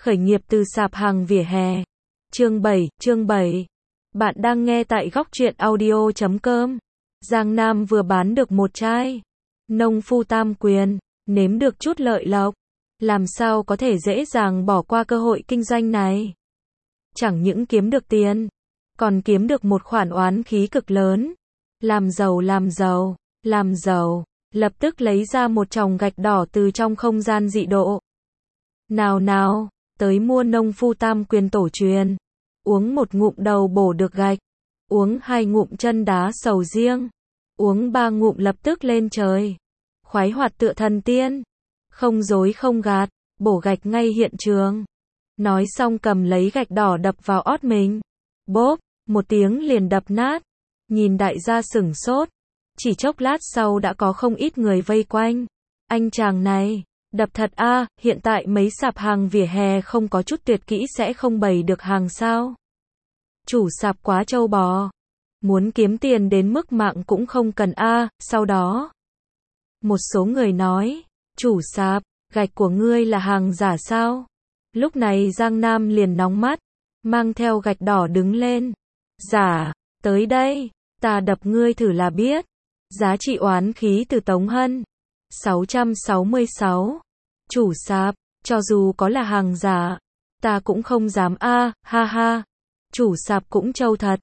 Khởi nghiệp từ sạp hàng vỉa hè. Chương 7. Bạn đang nghe tại góc truyện audio.com. Giang Nam vừa bán được một chai nông phu tam quyền, nếm được chút lợi lộc. Làm sao có thể dễ dàng bỏ qua cơ hội kinh doanh này? Chẳng những kiếm được tiền, còn kiếm được một khoản oán khí cực lớn. Làm giàu, lập tức lấy ra một chồng gạch đỏ từ trong không gian dị độ. Nào, tới mua nông phu tam quyền tổ truyền. Uống một ngụm đầu bổ được gạch, uống 2 ngụm chân đá sầu riêng, uống 3 ngụm lập tức lên trời. Khoái hoạt tựa thần tiên, không dối không gạt, bổ gạch ngay hiện trường. Nói xong cầm lấy gạch đỏ đập vào ót mình. Bốp, một tiếng liền đập nát. Nhìn đại gia sửng sốt. Chỉ chốc lát sau đã có không ít người vây quanh. Anh chàng này, đập thật a, hiện tại mấy sạp hàng vỉa hè không có chút tuyệt kỹ sẽ không bày được hàng sao? Chủ sạp quá trâu bò. Muốn kiếm tiền đến mức mạng cũng không cần a. Sau đó, một số người nói, chủ sạp, gạch của ngươi là hàng giả sao? Lúc này Giang Nam liền nóng mắt, mang theo gạch đỏ đứng lên. Giả, tới đây, ta đập ngươi thử là biết. Giá trị oán khí từ Tống Hân. 666. Chủ sạp, cho dù có là hàng giả, ta cũng không dám a, ha ha. Chủ sạp cũng trâu thật,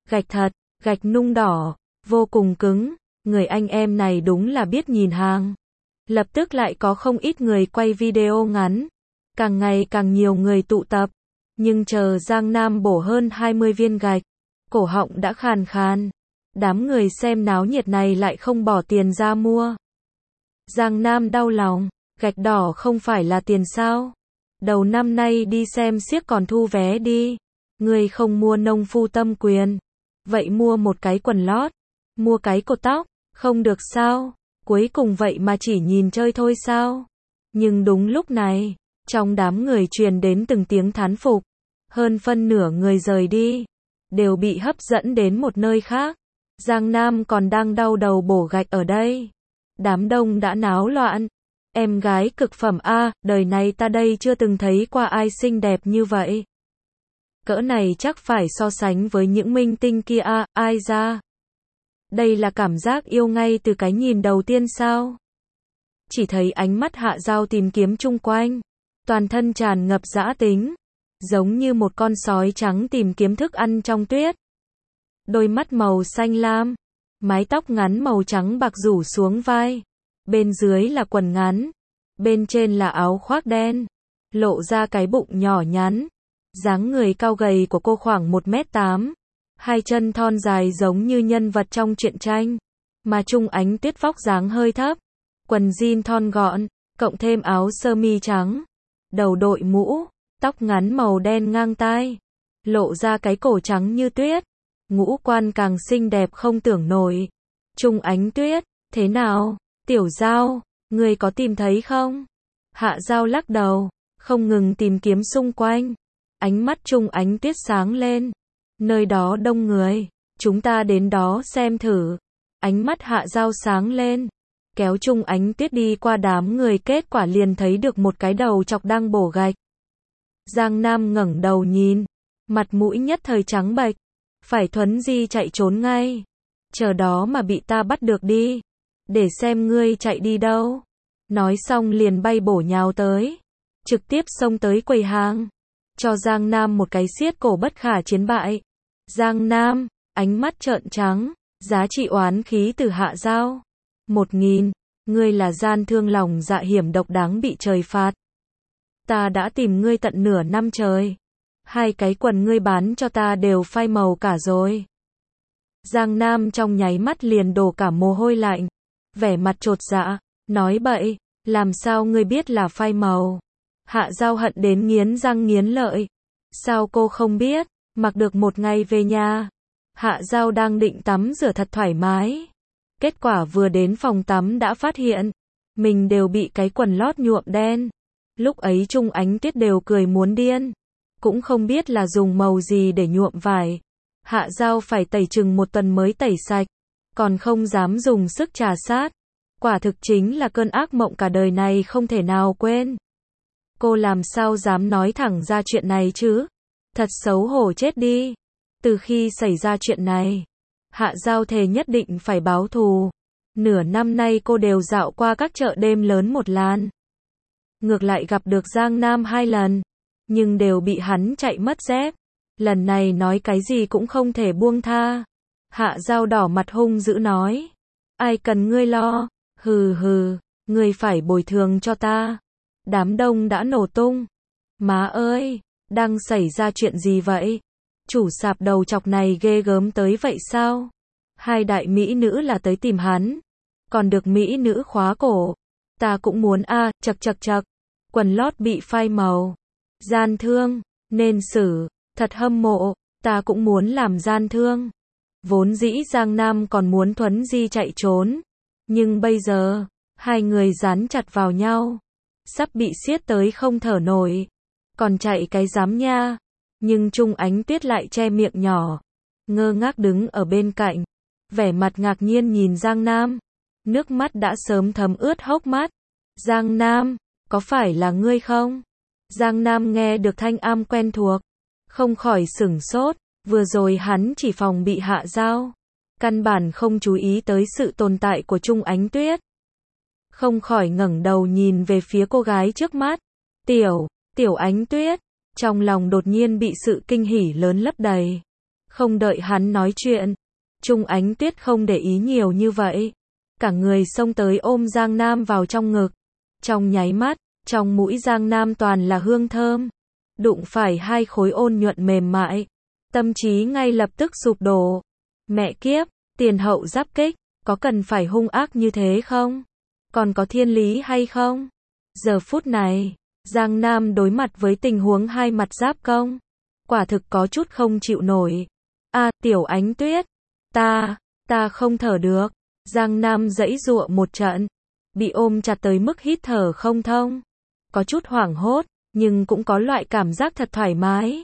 gạch nung đỏ, vô cùng cứng, người anh em này đúng là biết nhìn hàng. Lập tức lại có không ít người quay video ngắn, càng ngày càng nhiều người tụ tập, nhưng chờ Giang Nam bổ hơn 20 viên gạch, cổ họng đã khàn khàn. Đám người xem náo nhiệt này lại không bỏ tiền ra mua. Giang Nam đau lòng, gạch đỏ không phải là tiền sao? Đầu năm nay đi xem xiếc còn thu vé đi. Người không mua nông phu tâm quyền, vậy mua một cái quần lót, mua cái cột tóc, không được sao? Cuối cùng vậy mà chỉ nhìn chơi thôi sao? Nhưng đúng lúc này, trong đám người truyền đến từng tiếng thán phục. Hơn phân nửa người rời đi, đều bị hấp dẫn đến một nơi khác. Giang Nam còn đang đau đầu bổ gạch ở đây. Đám đông đã náo loạn. Em gái cực phẩm a, đời này ta đây chưa từng thấy qua ai xinh đẹp như vậy. Cỡ này chắc phải so sánh với những minh tinh kia a, ai ra? Đây là cảm giác yêu ngay từ cái nhìn đầu tiên sao? Chỉ thấy ánh mắt Hạ Giao tìm kiếm chung quanh, toàn thân tràn ngập dã tính, giống như một con sói trắng tìm kiếm thức ăn trong tuyết. Đôi mắt màu xanh lam, mái tóc ngắn màu trắng bạc rủ xuống vai, bên dưới là quần ngắn, bên trên là áo khoác đen, lộ ra cái bụng nhỏ nhắn. Dáng người cao gầy của cô khoảng 1m8, hai chân thon dài giống như nhân vật trong truyện tranh, mà Trung Ánh Tuyết vóc dáng hơi thấp, quần jean thon gọn, cộng thêm áo sơ mi trắng, đầu đội mũ, tóc ngắn màu đen ngang tai, lộ ra cái cổ trắng như tuyết, ngũ quan càng xinh đẹp không tưởng nổi. Trung Ánh Tuyết, thế nào, Tiểu Giao, ngươi có tìm thấy không? Hạ Giao lắc đầu, không ngừng tìm kiếm xung quanh. Ánh mắt Trung Ánh Tuyết sáng lên. Nơi đó đông người, chúng ta đến đó xem thử. Ánh mắt Hạ Giao sáng lên, kéo Trung Ánh Tuyết đi qua đám người, kết quả liền thấy được một cái đầu chọc đang bổ gạch. Giang Nam ngẩng đầu nhìn, mặt mũi nhất thời trắng bệch, phải thuấn di chạy trốn ngay. Chờ đó mà bị ta bắt được đi, để xem ngươi chạy đi đâu. Nói xong liền bay bổ nhào tới, trực tiếp xông tới quầy hàng, cho Giang Nam một cái siết cổ bất khả chiến bại. Giang Nam, ánh mắt trợn trắng, giá trị oán khí từ Hạ Giao. 1000, ngươi là gian thương lòng dạ hiểm độc đáng bị trời phạt. Ta đã tìm ngươi tận nửa năm trời. 2 cái quần ngươi bán cho ta đều phai màu cả rồi. Giang Nam trong nháy mắt liền đổ cả mồ hôi lạnh, vẻ mặt chột dạ, nói bậy, làm sao ngươi biết là phai màu? Hạ Giao hận đến nghiến răng nghiến lợi. Sao cô không biết? Mặc được một ngày về nhà. Hạ Giao đang định tắm rửa thật thoải mái. Kết quả vừa đến phòng tắm đã phát hiện, mình đều bị cái quần lót nhuộm đen. Lúc ấy Trung Ánh Tuyết đều cười muốn điên. Cũng không biết là dùng màu gì để nhuộm vải. Hạ Giao phải tẩy chừng 1 tuần mới tẩy sạch. Còn không dám dùng sức trà sát. Quả thực chính là cơn ác mộng cả đời này không thể nào quên. Cô làm sao dám nói thẳng ra chuyện này chứ? Thật xấu hổ chết đi. Từ khi xảy ra chuyện này, Hạ Giao thề nhất định phải báo thù. Nửa năm nay cô đều dạo qua các chợ đêm lớn một lan. Ngược lại gặp được Giang Nam 2 lần, nhưng đều bị hắn chạy mất dép. Lần này nói cái gì cũng không thể buông tha. Hạ Giao đỏ mặt hung dữ nói. Ai cần ngươi lo, hừ hừ, ngươi phải bồi thường cho ta. Đám đông đã nổ tung. Má ơi, đang xảy ra chuyện gì vậy? Chủ sạp đầu chọc này ghê gớm tới vậy sao? 2 đại mỹ nữ là tới tìm hắn. Còn được mỹ nữ khóa cổ. Ta cũng muốn a, chật. Quần lót bị phai màu. Gian thương, nên xử, thật hâm mộ, ta cũng muốn làm gian thương. Vốn dĩ Giang Nam còn muốn Thuấn Di chạy trốn. Nhưng bây giờ, 2 người dán chặt vào nhau. Sắp bị siết tới không thở nổi. Còn chạy cái dám nha. Nhưng Trung Ánh Tuyết lại che miệng nhỏ. Ngơ ngác đứng ở bên cạnh. Vẻ mặt ngạc nhiên nhìn Giang Nam. Nước mắt đã sớm thấm ướt hốc mắt. Giang Nam, có phải là ngươi không? Giang Nam nghe được thanh âm quen thuộc. Không khỏi sửng sốt. Vừa rồi hắn chỉ phòng bị Hạ Giao. Căn bản không chú ý tới sự tồn tại của Trung Ánh Tuyết. Không khỏi ngẩng đầu nhìn về phía cô gái trước mắt. Tiểu Ánh Tuyết. Trong lòng đột nhiên bị sự kinh hỉ lớn lấp đầy. Không đợi hắn nói chuyện. Trung Ánh Tuyết không để ý nhiều như vậy. Cả người xông tới ôm Giang Nam vào trong ngực. Trong nháy mắt, trong mũi Giang Nam toàn là hương thơm. Đụng phải 2 khối ôn nhuận mềm mại. Tâm trí ngay lập tức sụp đổ. Mẹ kiếp, tiền hậu giáp kích, có cần phải hung ác như thế không? Còn có thiên lý hay không? Giờ phút này, Giang Nam đối mặt với tình huống 2 mặt giáp công. Quả thực có chút không chịu nổi. Tiểu Ánh Tuyết, ta không thở được. Giang Nam giãy giụa một trận. Bị ôm chặt tới mức hít thở không thông. Có chút hoảng hốt, nhưng cũng có loại cảm giác thật thoải mái.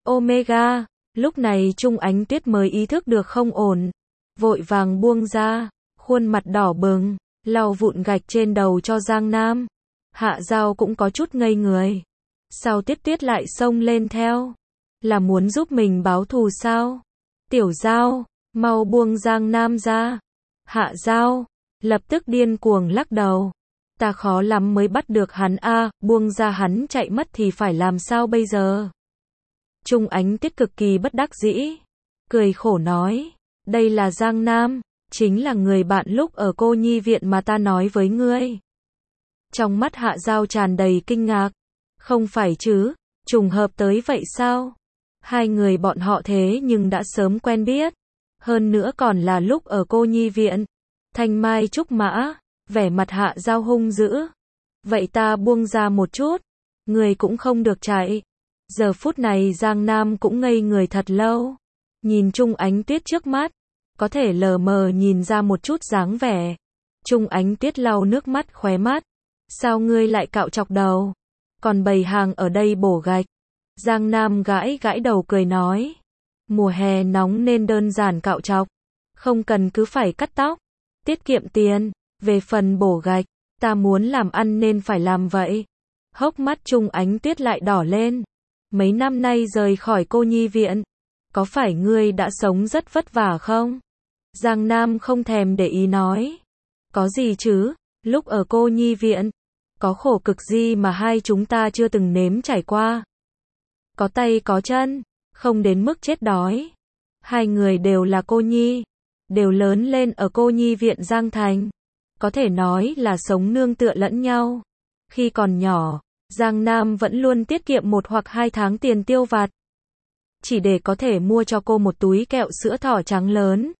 Omega, lúc này Trung Ánh Tuyết mới ý thức được không ổn. Vội vàng buông ra, khuôn mặt đỏ bừng, lau vụn gạch trên đầu cho Giang Nam. Hạ Giao cũng có chút ngây người. Sao Tuyết lại xông lên theo? Là muốn giúp mình báo thù sao? Tiểu Giao, mau buông Giang Nam ra. Hạ Giao lập tức điên cuồng lắc đầu. Ta khó lắm mới bắt được hắn buông ra hắn chạy mất thì phải làm sao bây giờ? Trung Ánh Tuyết cực kỳ bất đắc dĩ. Cười khổ nói. Đây là Giang Nam, chính là người bạn lúc ở cô nhi viện mà ta nói với ngươi. Trong mắt Hạ Giao tràn đầy kinh ngạc. Không phải chứ, trùng hợp tới vậy sao? 2 người bọn họ thế nhưng đã sớm quen biết. Hơn nữa còn là lúc ở cô nhi viện. Thanh mai trúc mã, vẻ mặt Hạ Giao hung dữ. Vậy ta buông ra một chút, người cũng không được chạy. Giờ phút này Giang Nam cũng ngây người thật lâu. Nhìn Trung Ánh Tuyết trước mắt, có thể lờ mờ nhìn ra một chút dáng vẻ. Trung Ánh Tuyết lau nước mắt khóe mắt. Sao ngươi lại cạo chọc đầu? Còn bày hàng ở đây bổ gạch. Giang Nam gãi đầu cười nói. Mùa hè nóng nên đơn giản cạo chọc. Không cần cứ phải cắt tóc. Tiết kiệm tiền. Về phần bổ gạch, ta muốn làm ăn nên phải làm vậy. Hốc mắt Trung Ánh Tuyết lại đỏ lên. Mấy năm nay rời khỏi cô nhi viện. Có phải ngươi đã sống rất vất vả không? Giang Nam không thèm để ý nói. Có gì chứ, lúc ở cô nhi viện. Có khổ cực gì mà 2 chúng ta chưa từng nếm trải qua. Có tay có chân, không đến mức chết đói. 2 người đều là cô nhi. Đều lớn lên ở cô nhi viện Giang Thành. Có thể nói là sống nương tựa lẫn nhau. Khi còn nhỏ, Giang Nam vẫn luôn tiết kiệm 1 hoặc 2 tháng tiền tiêu vặt. Chỉ để có thể mua cho cô một túi kẹo sữa thỏ trắng lớn.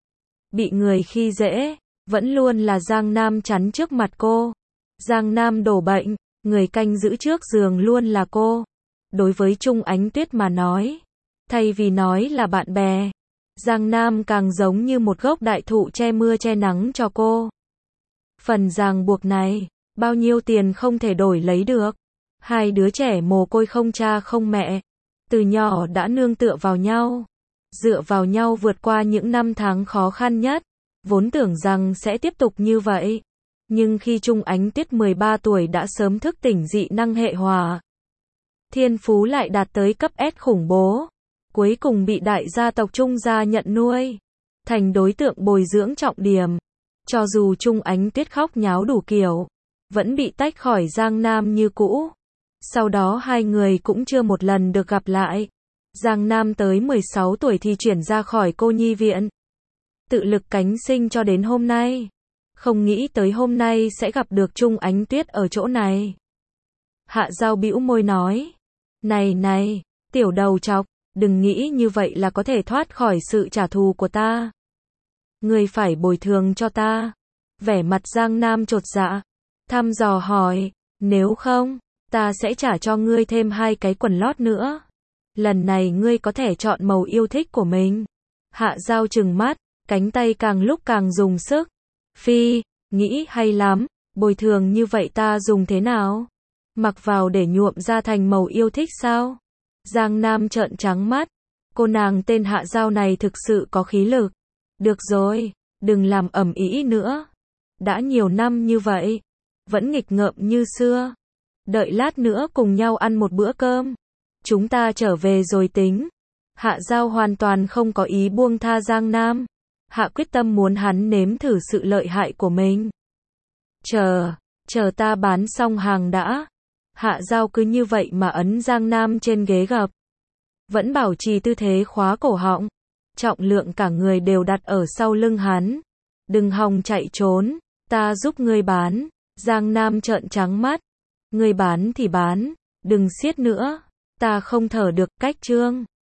Bị người khi dễ, vẫn luôn là Giang Nam chắn trước mặt cô. Giang Nam đổ bệnh, người canh giữ trước giường luôn là cô. Đối với Trung Ánh Tuyết mà nói, thay vì nói là bạn bè, Giang Nam càng giống như một gốc đại thụ che mưa che nắng cho cô. Phần ràng buộc này, bao nhiêu tiền không thể đổi lấy được. 2 đứa trẻ mồ côi không cha không mẹ, từ nhỏ đã nương tựa vào nhau, dựa vào nhau vượt qua những năm tháng khó khăn nhất, vốn tưởng rằng sẽ tiếp tục như vậy. Nhưng khi Trung Ánh Tuyết 13 tuổi đã sớm thức tỉnh dị năng hệ hỏa. Thiên phú lại đạt tới cấp S khủng bố. Cuối cùng bị đại gia tộc Trung gia nhận nuôi. Thành đối tượng bồi dưỡng trọng điểm. Cho dù Trung Ánh Tuyết khóc nháo đủ kiểu. Vẫn bị tách khỏi Giang Nam như cũ. Sau đó hai người cũng chưa một lần được gặp lại. Giang Nam tới 16 tuổi thì chuyển ra khỏi cô nhi viện. Tự lực cánh sinh cho đến hôm nay. Không nghĩ tới hôm nay sẽ gặp được Trung Ánh Tuyết ở chỗ này. Hạ Giao bĩu môi nói. Này, tiểu đầu trọc, đừng nghĩ như vậy là có thể thoát khỏi sự trả thù của ta. Ngươi phải bồi thường cho ta. Vẻ mặt Giang Nam chột dạ. Thăm dò hỏi, nếu không, ta sẽ trả cho ngươi thêm 2 cái quần lót nữa. Lần này ngươi có thể chọn màu yêu thích của mình. Hạ Giao trừng mắt, cánh tay càng lúc càng dùng sức. Phi, nghĩ hay lắm, bồi thường như vậy ta dùng thế nào? Mặc vào để nhuộm ra thành màu yêu thích sao? Giang Nam trợn trắng mắt. Cô nàng tên Hạ Giao này thực sự có khí lực. Được rồi, đừng làm ầm ĩ nữa. Đã nhiều năm như vậy, vẫn nghịch ngợm như xưa. Đợi lát nữa cùng nhau ăn một bữa cơm. Chúng ta trở về rồi tính. Hạ Giao hoàn toàn không có ý buông tha Giang Nam. Hạ quyết tâm muốn hắn nếm thử sự lợi hại của mình. Chờ ta bán xong hàng đã. Hạ Giao cứ như vậy mà ấn Giang Nam trên ghế gập. Vẫn bảo trì tư thế khóa cổ họng. Trọng lượng cả người đều đặt ở sau lưng hắn. Đừng hòng chạy trốn, ta giúp ngươi bán. Giang Nam trợn trắng mắt. Ngươi bán thì bán, đừng siết nữa. Ta không thở được, cách chương.